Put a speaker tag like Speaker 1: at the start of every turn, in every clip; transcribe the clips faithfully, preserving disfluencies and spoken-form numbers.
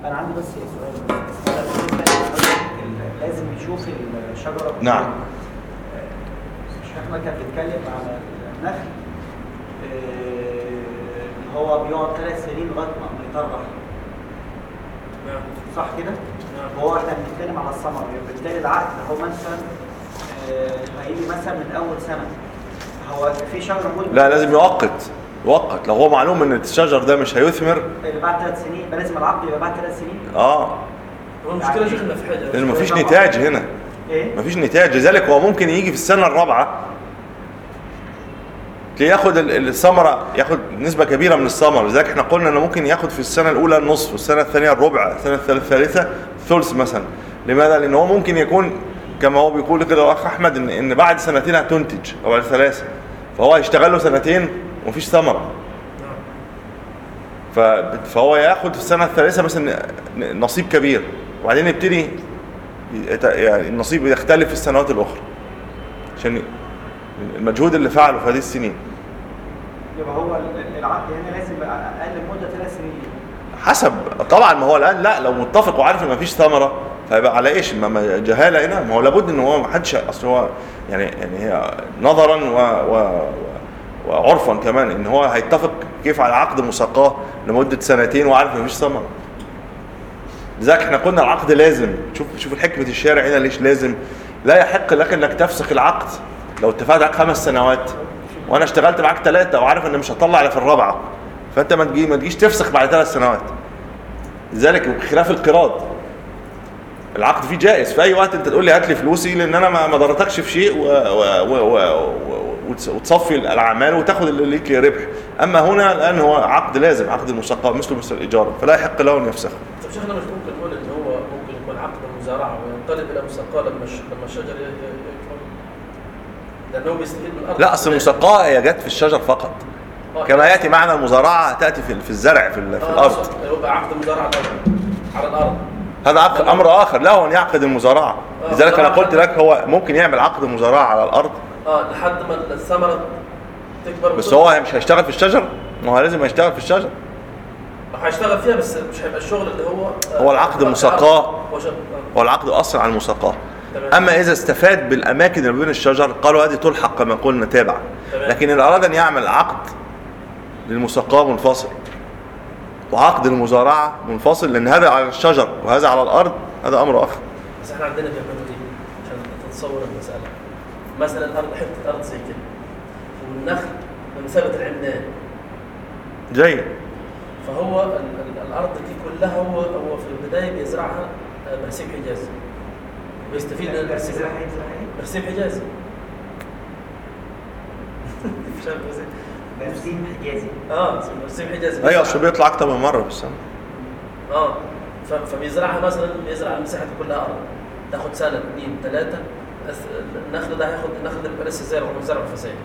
Speaker 1: انا عندي بس سؤال بس لازم يشوف الشجره.
Speaker 2: نعم.
Speaker 1: الشيخ احمد كان بيتكلم على النخل اللي هو بيقعد ثلاث سنين لغايه ما يطرح.
Speaker 3: نعم.
Speaker 1: صح كده؟ نعم. هو احنا بنتكلم على الثمر، بالتالي العقد هو مثلا هيجي مثلا من اول سنه. هو في شجره مدة
Speaker 2: لا لازم يؤقت يؤقت لو هو معلوم ان الشجر ده مش هيثمر
Speaker 1: اللي بعد ثلاث سنين يبقى لازم العقد يبقى بعد ثلاث سنين.
Speaker 2: اه
Speaker 3: المشكله شيخنا في حاجه
Speaker 2: لان مفيش نتاج هنا.
Speaker 1: ايه؟
Speaker 2: مفيش نتاج، لذلك هو ممكن يجي في السنه الرابعه ياخد الثمره، ياخد نسبه كبيره من الثمر. لذلك احنا قلنا انه ممكن ياخد في السنه الاولى النصف والسنه الثانيه الربع، السنه الثالثه ثلث مثلا. لماذا؟ لان هو ممكن يكون كما هو بيقول كده الاخ احمد ان ان بعد سنتين هتنتج او بعد ثلاثه، فهو هيشتغل له سنتين ومفيش ثمره. فهو ياخد في السنه الثالثه مثلا نصيب كبير، وبعدين يبتدي يعني النصيب يختلف في السنوات الاخرى عشان المجهود اللي فعله في هذه السنين.
Speaker 1: يبقى هو العقد هنا لازم يبقى اقل مده ثلاث سنين
Speaker 2: حسب طبعا. ما هو الان لا، لو متفق وعارف ان مفيش ثمره فيبقى على ايش؟ ما جهاله هنا. ما هو لابد ان هو ما حدش اصل هو يعني يعني هي نظرا و, و وعرفا كمان ان هو هيتفق كيف على عقد مساقاه لمده سنتين وعارف مفيش ثمره. لذلك احنا قلنا العقد لازم. شوف شوف الحكمه الشارع هنا ليش لازم. لا يحق لك انك تفسخ العقد لو اتفقت معاك خمس سنوات وانا اشتغلت معاك ثلاثه وعارف ان مش هطلع الا في الرابعه، فانت ما تجي ما تجيش تفسخ بعد ثلاث سنوات. لذلك بخلاف القراض العقد فيه جائز في اي وقت انت تقول لي هات لي فلوسي لان انا ما ضرتكش في شيء و... و... و... و... وتصفي الاعمال وتاخد اللي ليك ربح. اما هنا الان هو عقد لازم، عقد المساقاه مثله مثل الايجار، فلا يحق له ان يفسخه.
Speaker 3: طب شيخنا مش ممكن نقول ان هو ممكن يكون عقد المزارعه وينقلب الى مساقاه لما لما الشجر يكبر؟ لانه بيستفيد من الارض.
Speaker 2: لا اصل المساقاه هي جت في الشجر فقط، كما ياتي معنى المزارعه تاتي في في الزرع في, في
Speaker 3: آه
Speaker 2: الارض.
Speaker 3: يبقى عقد المزارعه على الارض
Speaker 2: هذا عقد امر اخر، له ان يعقد المزارعه.
Speaker 3: آه
Speaker 2: لذلك انا قلت لك هو ممكن يعمل عقد المزارعه على الارض
Speaker 3: اه لحد ما الثمره تكبر.
Speaker 2: بس هو مش هيشتغل في الشجر، ما هو لازم يشتغل في الشجر.
Speaker 3: هيشتغل فيها بس مش هيبقى الشغل اللي هو
Speaker 2: هو العقد المساقاه،
Speaker 3: هو,
Speaker 2: هو العقد اصلا على المساقاه. اما اذا استفاد بالاماكن اللي بين الشجر قالوا هذه تلحق كما قلنا تابع. لكن ان اراد ان يعمل عقد للمساقاه منفصل وعقد المزارعه منفصل، لان هذا على الشجر وهذا على الارض، هذا امر اخر.
Speaker 3: بس احنا عندنا بيعملوا ايه عشان تتصور المساله؟ مثلا الارض حته ارض زي كده والنخل بمثابه العمدان
Speaker 2: جيد،
Speaker 3: فهو الارض دي كلها هو هو في البدايه بيزرعها برسيم حجازي ويستفيد من البرسيم. برسيم حجازي
Speaker 1: برسيم حجازي
Speaker 3: اه برسيم حجازي
Speaker 2: ايوه اصل بيطلع اكتر من مره في السنه.
Speaker 3: اه فبيزرعها مثلا بيزرع المساحه دي كلها ارض تاخد سنه اثنين ثلاثه. النخل ده هياخد النخل ده بيبقى لسه زارع وزرع فساد،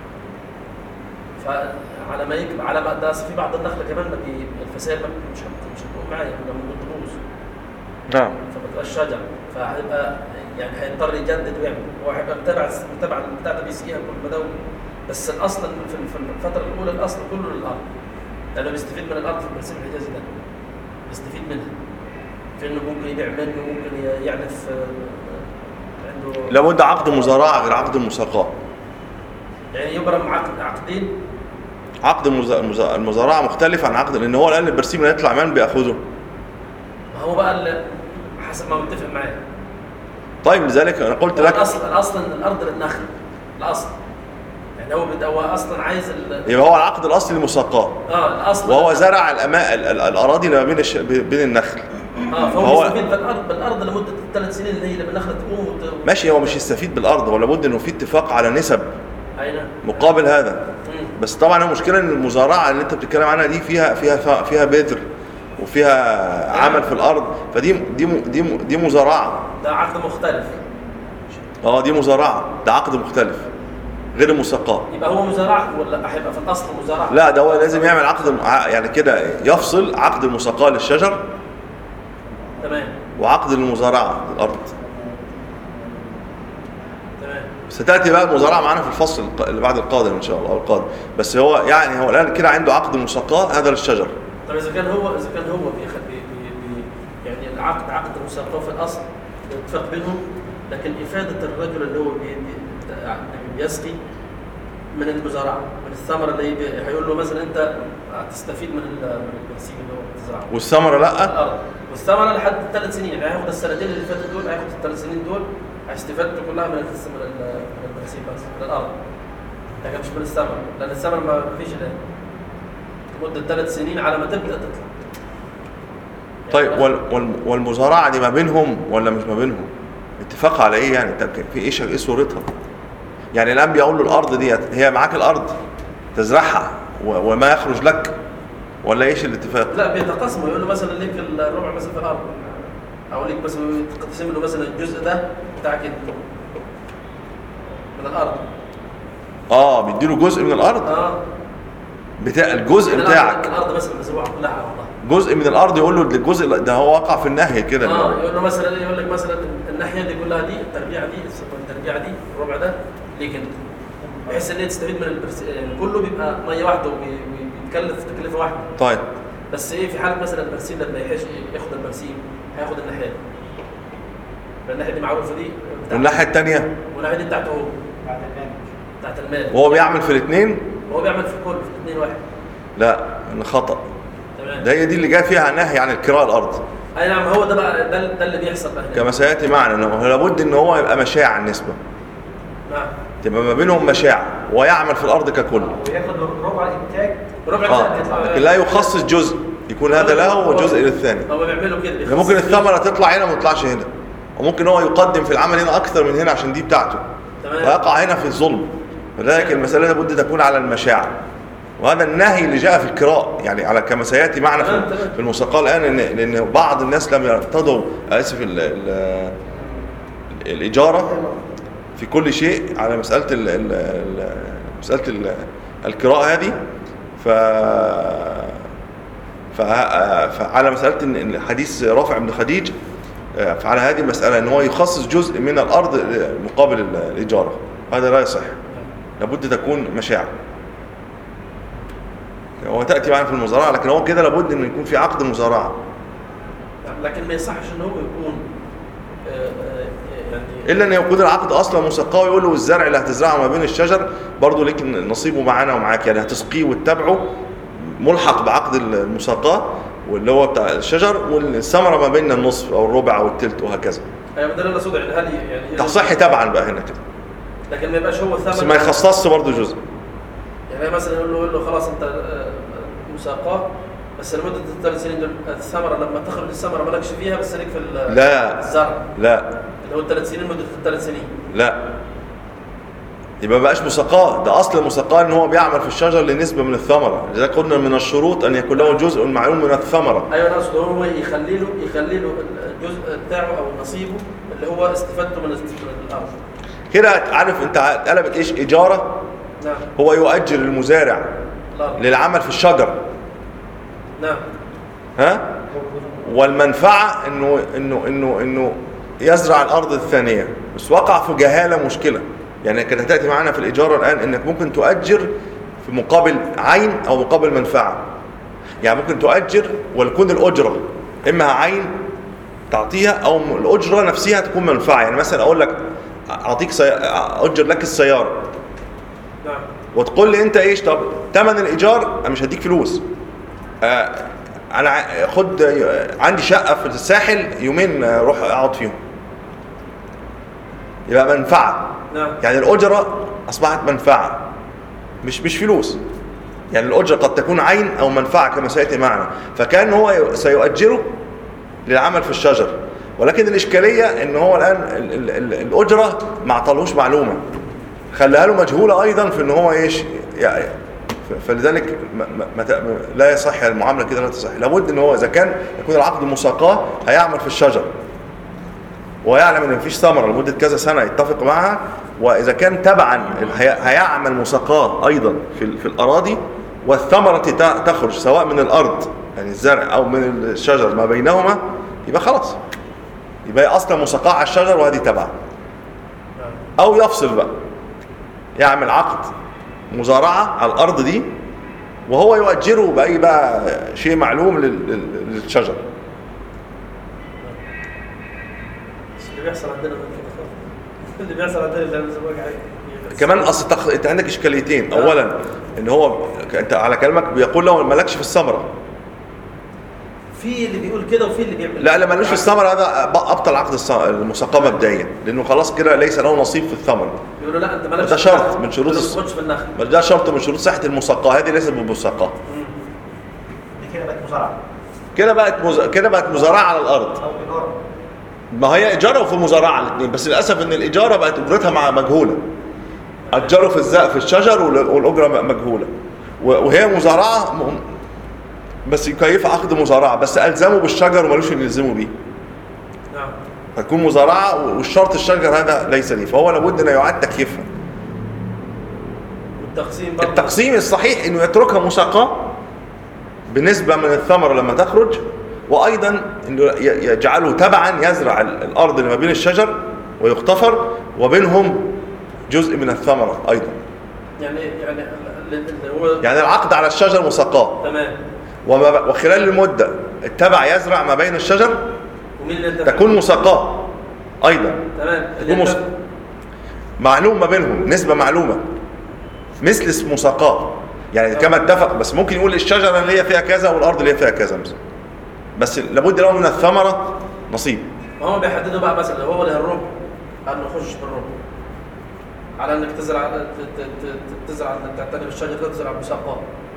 Speaker 3: فعلى ما يكبر على ما ده في بعض النخل كمان ما بي الفساد مش مش هتقوم معايا لما بتبوظ.
Speaker 2: نعم.
Speaker 3: فبتبقى الشجر فهيبقى يعني هيضطر يجدد ويعمل، هو هيبقى متابع متابع البتاع ده بيسقيها كل مدى. بس الاصل في الفتره الاولى الاصل كله للارض، لانه بيستفيد من الارض في البرسيم الحجازي ده، بيستفيد منها في انه ممكن يبيع منه وممكن يعلف عنده.
Speaker 2: لابد عقد مزارعه غير عقد المساقاه.
Speaker 3: يعني يبرم عقد عقدين.
Speaker 2: عقد المزارعه مختلف عن عقد، لان هو الان البرسيم اللي يطلع من بياخذه.
Speaker 3: ما هو بقى حسب ما متفق معاه.
Speaker 2: طيب لذلك انا قلت لك
Speaker 3: الاصل الاصل ان الارض للنخل الاصل، يعني هو هو اصلا عايز
Speaker 2: يبقى هو العقد الاصلي للمساقاه.
Speaker 3: اه الاصل
Speaker 2: وهو زرع الاماء الاراضي اللي ما بين الش... بين النخل.
Speaker 3: اه فهو يستفيد بالارض بالارض لمده الثلاث سنين اللي هي لما النخله تقوم وت...
Speaker 2: ماشي. هو مش يستفيد بالارض، هو لابد انه في اتفاق على نسب
Speaker 3: ايوه
Speaker 2: مقابل هذا.
Speaker 3: مم.
Speaker 2: بس طبعا المشكله ان المزارعه اللي انت بتتكلم عنها دي فيها فيها فيها بذر وفيها عمل في الارض، فدي دي دي دي مزارعه.
Speaker 3: ده عقد مختلف.
Speaker 2: اه دي مزارعه، ده عقد مختلف غير المساقاه.
Speaker 3: يبقى هو مزارعه ولا هيبقى في الاصل مزارعه؟
Speaker 2: لا ده هو لازم يعمل عقد يعني كده يفصل عقد المساقاه للشجر
Speaker 3: تمام
Speaker 2: وعقد المزارعه للارض.
Speaker 3: تمام.
Speaker 2: ستاتي بقى المزارعه معانا في الفصل اللي بعد القادم ان شاء الله او القادم. بس هو يعني هو الان كده عنده عقد المساقاه هذا للشجر.
Speaker 3: طب اذا كان هو اذا كان هو بيخ... بي... بي... يعني العقد عقد المساقاه في الاصل اتفاق بينهم، لكن افاده الرجل اللي هو بي- بي- يعني بيسقي من المزارعه، من الثمره اللي هي- هيقول له مثلا انت هتستفيد من ال- من البرسيم اللي هو بتزرعه
Speaker 2: والثمره لا.
Speaker 3: الارض، والثمره لحد ثلاث سنين، يعني هياخد السنتين اللي فاتوا دول، هياخد الثلاث سنين دول هيستفاد كلها من الس- من ال- من البرسيم بس، من الارض، لكن مش من الثمره، لان الثمره ما فيش الان مده ثلاث سنين على ما تبدا تطلع.
Speaker 2: طيب وال وال والمزارعه دي ما بينهم ولا مش ما بينهم؟ اتفاق على ايه يعني؟ طب في ايه ايه صورتها؟ يعني الان بيقول له الارض دي هي معاك الارض تزرعها و- وما يخرج لك، ولا ايش الاتفاق؟
Speaker 3: لا بيتقاسموا، يقول له مثلا ليك الربع مثلا في الارض، او ليك مثلا تقسم له مثلا الجزء ده بتاعك انت من الارض.
Speaker 2: اه بيديله جزء من الارض،
Speaker 3: اه
Speaker 2: بتاع الجزء
Speaker 3: من
Speaker 2: بتاعك،
Speaker 3: الارض, الأرض مثلا مزروعه كلها على بعضها.
Speaker 2: جزء من الارض، يقول له الجزء ده هو وقع في النهي كده.
Speaker 3: اه يقول له مثلا، يقول لك مثلا الناحيه دي كلها دي التربيعه دي التربيعه دي الربع ده ليك انت، بحيث ان هي تستفيد من البرس... يعني كله بيبقى ميه واحده وبيتكلف تكلفه واحده.
Speaker 2: طيب
Speaker 3: بس ايه في حاله مثلا البرسيم لما يحش ياخد البرسيم هياخد الناحيه دي، الناحيه دي معروفه دي بتاعت-
Speaker 2: والناحيه الثانيه
Speaker 3: والناحيه دي بتاعته هو
Speaker 1: بعد الآن
Speaker 3: بتاعت المال،
Speaker 2: وهو بيعمل في الاثنين؟
Speaker 3: هو بيعمل في كل في الاثنين واحد.
Speaker 2: لا ان خطا،
Speaker 3: تمام.
Speaker 2: ده هي دي اللي جاء فيها نهي عن الكراء الارض،
Speaker 3: اي نعم، هو ده بقى ده, ده اللي بيحصل بقى هنا.
Speaker 2: كما سياتي معنا انه لابد ان هو يبقى مشاع النسبه،
Speaker 3: نعم
Speaker 2: تبقى ما بينهم مشاع ويعمل في الارض ككل.
Speaker 1: وياخد ربع انتاج.
Speaker 3: ربع
Speaker 2: اه
Speaker 3: سنة يطلع.
Speaker 2: لكن لا يخصص جزء، يكون هذا له وجزء للثاني.
Speaker 3: هو بيعملوا كده،
Speaker 2: يعني ممكن الثمره تطلع هنا وما تطلعش هنا، وممكن هو يقدم في العمل هنا اكثر من هنا عشان دي بتاعته،
Speaker 3: تمام.
Speaker 2: ويقع هنا في الظلم. فلذلك المساله لابد تكون على المشاع، وهذا النهي اللي جاء في الكراء، يعني على كما سياتي معنا في في المساقاه الان، ان لان بعض الناس لم يرتضوا اسف ال ال الاجاره في كل شيء على مساله ال ال مساله ال الكراء هذه، ف فعلى مساله ان حديث رافع بن خديج، فعلى هذه المساله ان هو يخصص جزء من الارض مقابل الاجاره، هذا لا يصح، لابد تكون مشاع. هو تأتي معنا في المزارعة، لكن هو كده لابد أن يكون في عقد مزارعة،
Speaker 3: لكن ما يصحش ان هو يكون آه، آه، يعني
Speaker 2: إلا أن يكون العقد أصلا مسقاه، ويقول له الزرع اللي هتزرعه ما بين الشجر برضه ليك نصيبه معانا ومعاك، يعني هتسقيه وتتابعه ملحق بعقد المساقاه واللي هو بتاع الشجر، والثمرة ما بين النصف أو الربع أو التلت وهكذا.
Speaker 3: ايوه ده اللي اقصده، يعني هل يعني
Speaker 2: تصحي تبعا بقى هنا كده،
Speaker 3: لكن ما يبقاش هو الثمن،
Speaker 2: بس ما يخصصش برضه جزء.
Speaker 3: يعني مثلا يقول له يقول له خلاص انت آه، مساقاه بس لمده الثلاث سنين دول الثمره لما تخرج الثمره مالكش فيها، بس ليك في ال-
Speaker 2: لا
Speaker 3: الزرع
Speaker 2: لا
Speaker 3: اللي هو الثلاث سنين، مده الثلاث سنين.
Speaker 2: لا، يبقى ما بقاش مساقاه، ده اصل المساقاه ان هو بيعمل في الشجر لنسبه من الثمره، لذلك قلنا من الشروط ان يكون له جزء معلوم من الثمره.
Speaker 3: ايوه انا اقصد هو يخلي له يخلي له الجزء بتاعه او نصيبه اللي هو استفادته من من الارض.
Speaker 2: كده عارف انت قلبت ايش؟ اجاره.
Speaker 3: نعم.
Speaker 2: هو يؤجر المزارع
Speaker 3: الأرض.
Speaker 2: للعمل في الشجر.
Speaker 3: نعم.
Speaker 2: ها؟ والمنفعه انه انه انه انه يزرع الارض الثانيه، بس وقع في جهاله مشكله. يعني كانت هتاتي معانا في الاجاره الان انك ممكن تؤجر في مقابل عين او مقابل منفعه. يعني ممكن تؤجر وتكون الاجره اما عين تعطيها او الاجره نفسها تكون منفعه. يعني مثلا اقول لك اعطيك سي... اجر لك السياره،
Speaker 3: نعم.
Speaker 2: وتقول لي انت ايش؟ طب ثمن الايجار انا مش هديك فلوس، آه انا ع- خد عندي شقه في الساحل يومين آه، روح اقعد فيهم، يبقى منفعه.
Speaker 3: نعم.
Speaker 2: يعني الاجره اصبحت منفعه مش مش فلوس. يعني الاجره قد تكون عين او منفعه كما سياتي معنا، فكان هو ي- سيؤجره للعمل في الشجر. ولكن الاشكاليه ان هو الان ال- ال- ال- الاجره ما عطالهوش معلومه، خلاها له مجهوله ايضا في ان هو ايش يعني. ف- فلذلك ما ما ما ت- لا يصح المعامله كده، لا تصح. لابد ان هو اذا كان يكون العقد مساقاه هيعمل في الشجر ويعلم ان مفيش ثمره لمده كذا سنه يتفق معها، واذا كان تبعا هي- هيعمل مساقاه ايضا في في الاراضي، والثمره ت- تخرج سواء من الارض يعني الزرع او من الشجر ما بينهما، يبقى خلاص، يبقى هي اصلا مساقاه على الشجر وهذه تبعا.
Speaker 3: نعم.
Speaker 2: او يفصل بقى، يعمل عقد مزارعه على الارض دي وهو يؤجره باي بقى شيء معلوم لل- لل- للشجر.
Speaker 3: اللي بيحصل عندنا من كده اللي بيحصل عندنا اللي انا زمان قاعد
Speaker 2: كمان اصل تخ... انت عندك اشكاليتين. اولا ان هو انت على كلامك بيقول له مالكش في الثمره.
Speaker 3: في اللي بيقول كده وفي اللي بيعمل
Speaker 2: لا لا مالوش في الثمره، هذا ابطل عقد الص- المساقاه مبدئيا، لانه خلاص كده ليس له نصيب في الثمره.
Speaker 3: بيقولوا لا انت مالكش
Speaker 2: ده
Speaker 3: في
Speaker 2: شرط
Speaker 3: النخل.
Speaker 2: من شروط
Speaker 3: ما
Speaker 2: الص-
Speaker 3: تاخدش في النخل.
Speaker 2: بل ده شرط من شروط صحه المساقاه، هذه ليست بالمساقاه.
Speaker 1: دي كده بقت مزارعه
Speaker 2: كده بقت مز... كده بقت مزارعه على الارض.
Speaker 1: او ايجار.
Speaker 2: ما هي اجاره وفي مزارعه الاثنين، بس للاسف ان الاجاره بقت اجرتها مع مجهوله. اجروا في الزق في الشجر وال- والاجره مجهوله، و- وهي مزارعه م- بس يكيف عقد مزارعه، بس الزموا بالشجر ومالوش اللي يلزموا بيه.
Speaker 3: نعم.
Speaker 2: فتكون مزارعه والشرط الشجر هذا ليس ليه، فهو لابد ان يعاد تكييفها.
Speaker 3: والتقسيم برضه
Speaker 2: التقسيم الصحيح انه يتركها مساقاه بنسبه من الثمره لما تخرج، وايضا انه ي- يجعله تبعا يزرع ال- الارض اللي ما بين الشجر ويغتفر وبينهم جزء من الثمره ايضا.
Speaker 3: يعني يعني اللي اللي هو
Speaker 2: يعني العقد على الشجر مساقاه،
Speaker 3: تمام.
Speaker 2: وما- وخلال المده التبع يزرع ما بين الشجر
Speaker 3: ومين اللي انت
Speaker 2: تكون مساقاه ايضا.
Speaker 3: تمام.
Speaker 2: تكون مس... معلوم ما بينهم نسبه معلومه مثل اسم مساقاه، يعني كما اتفق، بس ممكن يقول الشجره اللي هي فيها كذا والارض اللي هي فيها كذا مثلا، بس لابد له من الثمره نصيب.
Speaker 3: ما هم بيحددوا بقى مثلا هو اللي الربع انه يخش بالربع على انك تزرع ت- ت- ت- تزرع انك تعتني بالشجر ده تزرع مساقاه،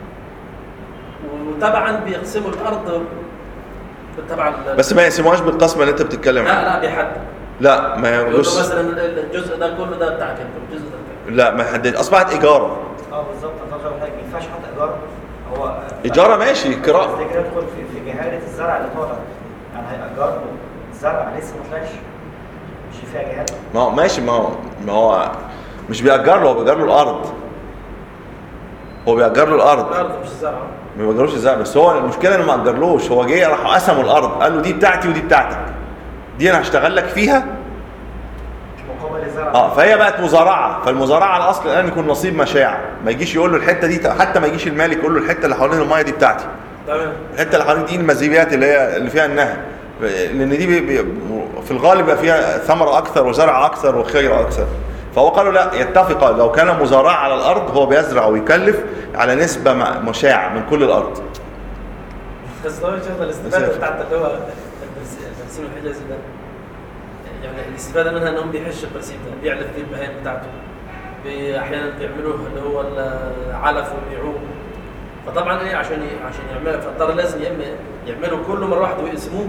Speaker 3: وطبعا بيقسموا الارض تبع ال-
Speaker 2: بس ما يقسموهاش بالقسمه اللي انت بتتكلم
Speaker 3: لا
Speaker 2: عنها.
Speaker 3: لا بيحدد.
Speaker 2: لا ما
Speaker 3: يقول له
Speaker 2: بص،
Speaker 3: مثلا الجزء ده كله ده بتاعك انت والجزء ده بتاعك.
Speaker 2: لا ما يحدد، اصبحت اجاره.
Speaker 1: اه بالظبط. انا قصدي حاجه ما ينفعش حتى ايجار. هو
Speaker 2: اجاره ماشي قراءه.
Speaker 1: قصدي كده يدخل في في جهاله الزرع اللي طالع، يعني هيأجر له زرع لسه ما طلعش، مش فيها جهاله.
Speaker 2: ما هو ماشي، ما هو ما هو مش بيأجر له، هو بيأجر له الارض. هو بيأجر له الارض،
Speaker 3: الارض مش الزرع.
Speaker 2: ما بيأجروش الزرع. بس هو المشكله انه ما أجرلوش، هو جه راحوا قسموا الارض، قال له دي بتاعتي ودي بتاعتك، دي انا هشتغل لك فيها.
Speaker 1: مقابل الزرع.
Speaker 2: اه فهي بقت مزارعه، فالمزارعه الاصل الان يكون نصيب مشاع، ما يجيش يقول له الحته دي، حتى ما يجيش المالك يقول له الحته اللي حوالين المايه دي بتاعتي،
Speaker 3: تمام.
Speaker 2: الحته اللي حوالين دي المزيبيات اللي هي اللي فيها النهر، لان دي بي بي في الغالب بيبقى فيها ثمره اكثر وزرع اكثر وخير اكثر. فهو قالوا لا، يتفق لو كان مزارعه على الارض هو بيزرع ويكلف على نسبه م- مشاع من كل الارض.
Speaker 3: بس هو شوف الاستفاده بتاعت اللي هو البرسيم الحجازي ده، يعني الاستفاده منها انهم بيحشوا البرسيم ده، بيعلف فيه البهائم بتاعته، بي- احيانا بيعملوه اللي هو العلف ويبيعوه. فطبعا ايه عشان ي- عشان يعملوا فاضطر لازم يا اما يعملوا كله مره واحده ويقسموه،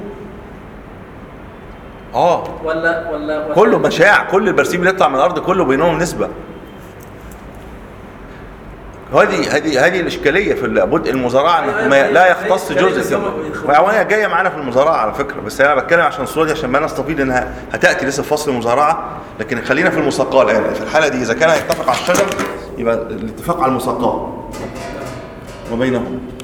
Speaker 2: اه
Speaker 3: ولا ولا, ولا
Speaker 2: كله مشاع، كل البرسيم اللي يطلع من الارض كله بينهم نسبه. هذه هذه هذه الاشكاليه في لابد المزارعه انه ما لا يختص جزء. وهي جايه معانا في المزارعه على فكره، بس انا بتكلم عشان الصوره دي عشان ما نستفيد انها هتاتي لسه في فصل المزارعه، لكن خلينا في المساقاه الان. في الحاله دي اذا كان يتفق على الشجر يبقى الاتفاق على المساقاه وبينهم.